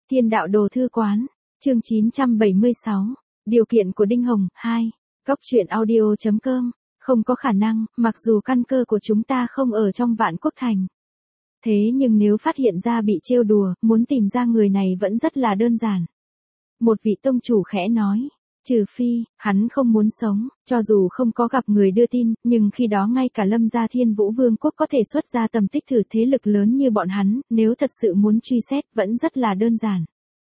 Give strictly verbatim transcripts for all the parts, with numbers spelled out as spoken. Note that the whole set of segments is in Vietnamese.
Thiên đạo đồ thư quán, chương chín trăm bảy mươi sáu, điều kiện của Đinh Hồng, hai, Cóc truyện audio chấm com, không có khả năng, mặc dù căn cơ của chúng ta không ở trong Vạn Quốc Thành. Thế nhưng nếu phát hiện ra bị trêu đùa, muốn tìm ra người này vẫn rất là đơn giản. Một vị tông chủ khẽ nói, trừ phi, hắn không muốn sống, cho dù không có gặp người đưa tin, nhưng khi đó ngay cả Lâm gia Thiên Vũ Vương quốc có thể xuất ra tầm tích thử thế lực lớn như bọn hắn, nếu thật sự muốn truy xét vẫn rất là đơn giản.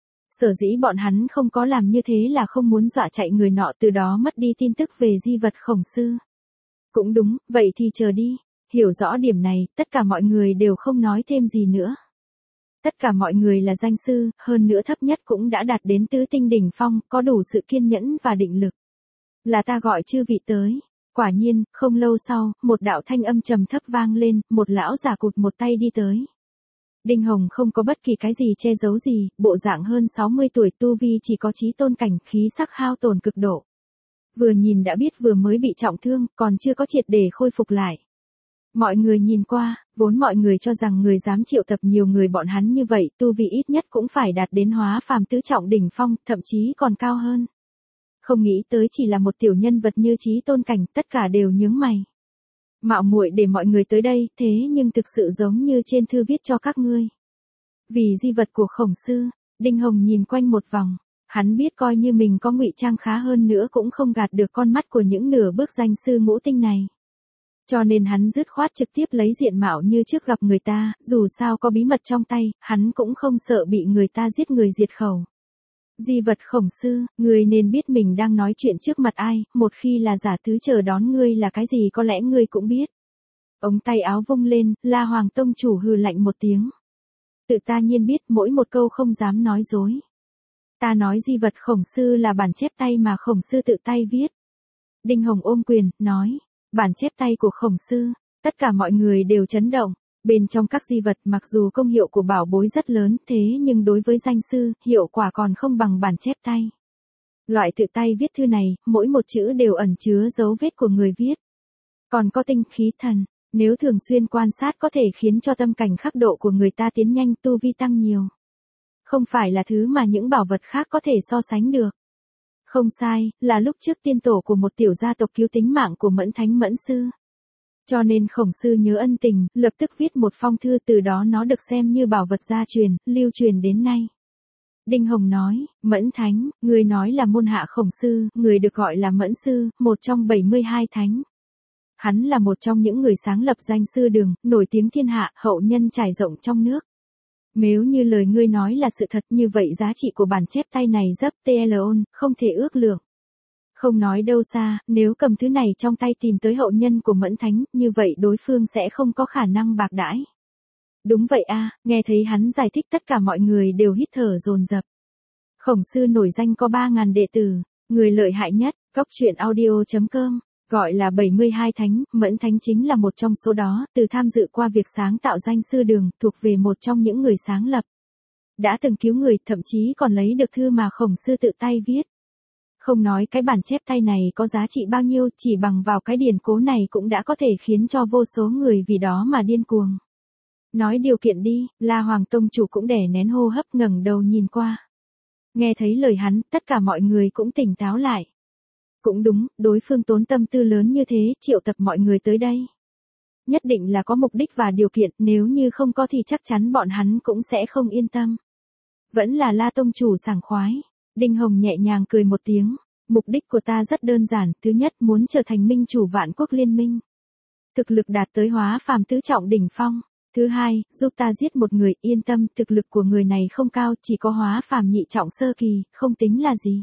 Sở dĩ bọn hắn không có làm như thế là không muốn dọa chạy người nọ từ đó mất đi tin tức về di vật khổng sư. Cũng đúng, vậy thì chờ đi. Hiểu rõ điểm này, tất cả mọi người đều không nói thêm gì nữa. Tất cả mọi người là danh sư, hơn nữa thấp nhất cũng đã đạt đến tứ tinh đỉnh phong, có đủ sự kiên nhẫn và định lực. Là ta gọi chư vị tới. Quả nhiên, không lâu sau, một đạo thanh âm trầm thấp vang lên, một lão già cụt một tay đi tới. Đinh Hồng không có bất kỳ cái gì che giấu gì, bộ dạng hơn sáu mươi tuổi, tu vi chỉ có chí tôn cảnh, khí sắc hao tổn cực độ. Vừa nhìn đã biết vừa mới bị trọng thương, còn chưa có triệt để khôi phục lại. Mọi người nhìn qua, vốn mọi người cho rằng người dám triệu tập nhiều người bọn hắn như vậy, tu vi ít nhất cũng phải đạt đến hóa phàm tứ trọng đỉnh phong, thậm chí còn cao hơn. Không nghĩ tới chỉ là một tiểu nhân vật như chí tôn cảnh, tất cả đều nhướng mày. Mạo muội để mọi người tới đây, thế nhưng thực sự giống như trên thư viết cho các ngươi. Vì di vật của khổng sư, Đinh Hồng nhìn quanh một vòng, hắn biết coi như mình có ngụy trang khá hơn nữa cũng không gạt được con mắt của những nửa bước danh sư ngũ tinh này. Cho nên hắn dứt khoát trực tiếp lấy diện mạo như trước gặp người ta, dù sao có bí mật trong tay, hắn cũng không sợ bị người ta giết người diệt khẩu. Di vật khổng sư, ngươi nên biết mình đang nói chuyện trước mặt ai, một khi là giả tứ chờ đón ngươi là cái gì có lẽ ngươi cũng biết. Ống tay áo vung lên, La Hoàng tông chủ hừ lạnh một tiếng. Tự ta nhiên biết mỗi một câu không dám nói dối. Ta nói di vật khổng sư là bản chép tay mà khổng sư tự tay viết. Đinh Hồng ôm quyền, nói. Bản chép tay của khổng sư, tất cả mọi người đều chấn động. Bên trong các di vật mặc dù công hiệu của bảo bối rất lớn thế nhưng đối với danh sư, hiệu quả còn không bằng bản chép tay. Loại tự tay viết thư này, mỗi một chữ đều ẩn chứa dấu vết của người viết. Còn có tinh khí thần, nếu thường xuyên quan sát có thể khiến cho tâm cảnh khắc độ của người ta tiến nhanh, tu vi tăng nhiều. Không phải là thứ mà những bảo vật khác có thể so sánh được. Không sai, là lúc trước tiên tổ của một tiểu gia tộc cứu tính mạng của Mẫn Thánh Mẫn Sư. Cho nên khổng sư nhớ ân tình, lập tức viết một phong thư, từ đó nó được xem như bảo vật gia truyền, lưu truyền đến nay. Đinh Hồng nói, Mẫn Thánh, người nói là môn hạ khổng sư, người được gọi là Mẫn Sư, một trong bảy mươi hai thánh. Hắn là một trong những người sáng lập danh sư đường, nổi tiếng thiên hạ, hậu nhân trải rộng trong nước. Nếu như lời ngươi nói là sự thật như vậy giá trị của bản chép tay này dấp tlon, không thể ước lượng. Không nói đâu xa, nếu cầm thứ này trong tay tìm tới hậu nhân của Mẫn Thánh, như vậy đối phương sẽ không có khả năng bạc đãi. Đúng vậy a, nghe thấy hắn giải thích tất cả mọi người đều hít thở dồn dập. Khổng sư nổi danh có ba nghìn đệ tử, người lợi hại nhất, Cóc truyện audio chấm com, gọi là bảy mươi hai thánh, Mẫn Thánh chính là một trong số đó, từ tham dự qua việc sáng tạo danh sư đường, thuộc về một trong những người sáng lập. Đã từng cứu người, thậm chí còn lấy được thư mà khổng sư tự tay viết. Không nói cái bản chép tay này có giá trị bao nhiêu, chỉ bằng vào cái điển cố này cũng đã có thể khiến cho vô số người vì đó mà điên cuồng. Nói điều kiện đi, La Hoàng tông chủ cũng đè nén hô hấp ngẩng đầu nhìn qua. Nghe thấy lời hắn, tất cả mọi người cũng tỉnh táo lại. Cũng đúng, đối phương tốn tâm tư lớn như thế, triệu tập mọi người tới đây. Nhất định là có mục đích và điều kiện, nếu như không có thì chắc chắn bọn hắn cũng sẽ không yên tâm. Vẫn là La tông chủ sảng khoái. Đinh Hồng nhẹ nhàng cười một tiếng, mục đích của ta rất đơn giản, thứ nhất muốn trở thành minh chủ Vạn Quốc Liên Minh. Thực lực đạt tới hóa phàm tứ trọng đỉnh phong. Thứ hai, giúp ta giết một người, yên tâm, thực lực của người này không cao, chỉ có hóa phàm nhị trọng sơ kỳ, không tính là gì.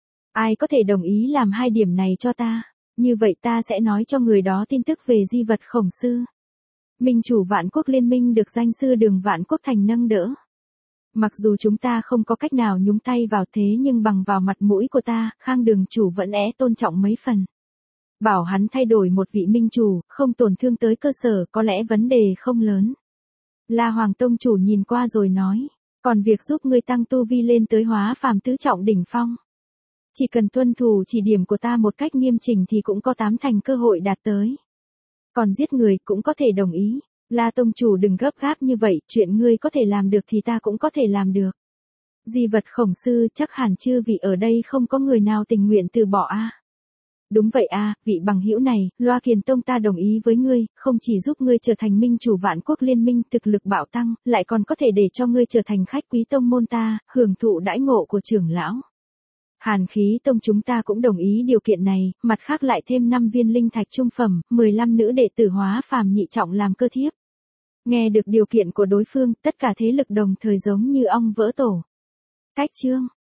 Ai có thể đồng ý làm hai điểm này cho ta, như vậy ta sẽ nói cho người đó tin tức về di vật khổng sư. Minh chủ Vạn Quốc Liên Minh được danh sư đường Vạn Quốc Thành nâng đỡ. Mặc dù chúng ta không có cách nào nhúng tay vào thế nhưng bằng vào mặt mũi của ta, Khang đường chủ vẫn é tôn trọng mấy phần. Bảo hắn thay đổi một vị minh chủ, không tổn thương tới cơ sở, có lẽ vấn đề không lớn. La Hoàng tông chủ nhìn qua rồi nói, còn việc giúp ngươi tăng tu vi lên tới hóa phàm tứ trọng đỉnh phong. Chỉ cần tuân thủ chỉ điểm của ta một cách nghiêm chỉnh thì cũng có tám thành cơ hội đạt tới. Còn giết người cũng có thể đồng ý. La tông chủ đừng gấp gáp như vậy, chuyện ngươi có thể làm được thì ta cũng có thể làm được. Di vật khổng sư, chắc hẳn chư vị ở đây không có người nào tình nguyện từ bỏ a. Đúng vậy a, vị bằng hữu này, Loa Kiền Tông ta đồng ý với ngươi, không chỉ giúp ngươi trở thành minh chủ vạn quốc liên minh thực lực bạo tăng, lại còn có thể để cho ngươi trở thành khách quý tông môn ta, hưởng thụ đãi ngộ của trưởng lão. Hàn Khí Tông chúng ta cũng đồng ý điều kiện này, mặt khác lại thêm năm viên linh thạch trung phẩm, mười lăm nữ đệ tử hóa phàm nhị trọng làm cơ thiếp. Nghe được điều kiện của đối phương, tất cả thế lực đồng thời giống như ong vỡ tổ. Cách chương